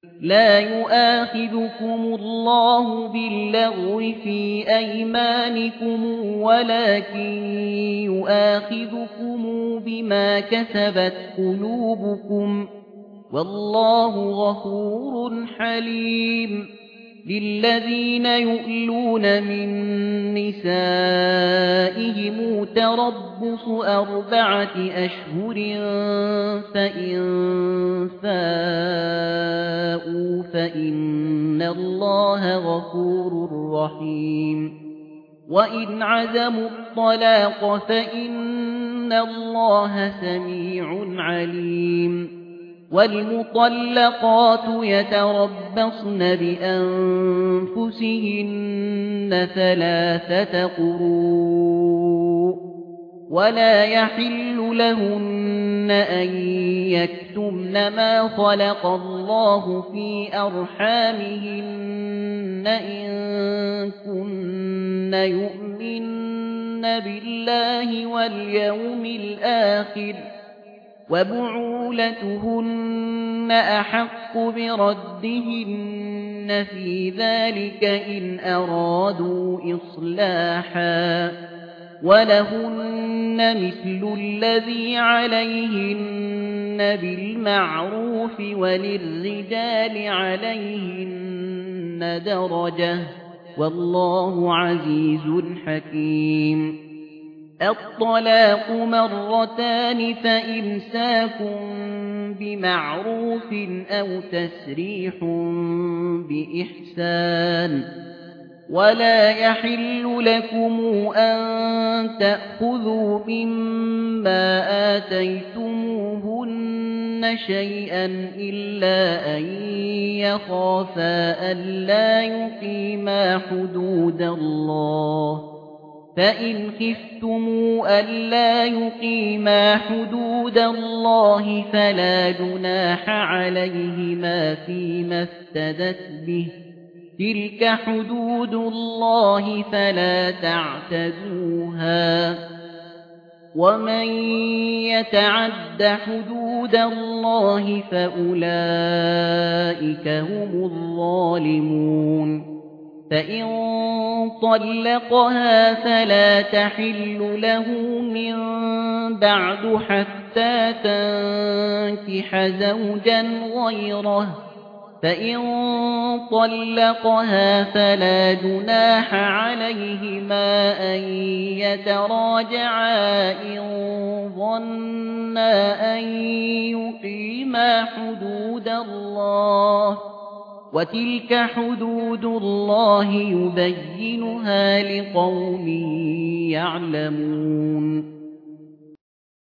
لا يؤاخذكم الله باللغو في أيمانكم ولكن يؤاخذكم بما كسبت قلوبكم والله غفور حليم للذين يؤلون من نسائهم تربص 4 أشهر فإن فاءوا فإن الله غفور رحيم وإن عزموا الطلاق فإن الله سميع عليم والمطلقات يتربصن بأنفسهن 3 قروء ولا يحل لهن أن يكتمن ما خلق الله في أرحامهن إن كن يؤمن بالله واليوم الآخر وبعولتهن أحق بردهن في ذلك إن أرادوا إصلاحا ولهن مثل الذي عليهن بالمعروف وللرجال عليهن درجة والله عزيز حكيم الطلاق 2 مرتان فإمساك بمعروف أو تسريح بإحسان ولا يحل لكم أن تأخذوا مما آتيتموهن شيئا إلا أن يخافا ألا يقيما حدود الله فإن خفتموا ألا يقيما حدود الله فلا جناح عليهما فيما افتدت به تلك حدود الله فلا تعتدوها ومن يتعد حدود الله فأولئك هم الظالمون فإن طلقها فلا تحل له من بعد حتى تنكح زوجا غيره فإن طلقها فلا جناح عليهما أن يتراجعا إن ظنا أن يقيما حدود الله وتلك حدود الله يبينها لقوم يعلمون